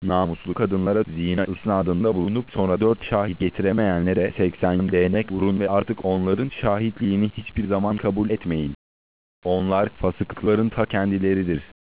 namuslu kadınlara zina isnadında bulunup sonra 4 şahit getiremeyenlere 80 değnek vurun ve artık onların şahitliğini hiçbir zaman kabul etmeyin. Onlar fasıkların ta kendileridir.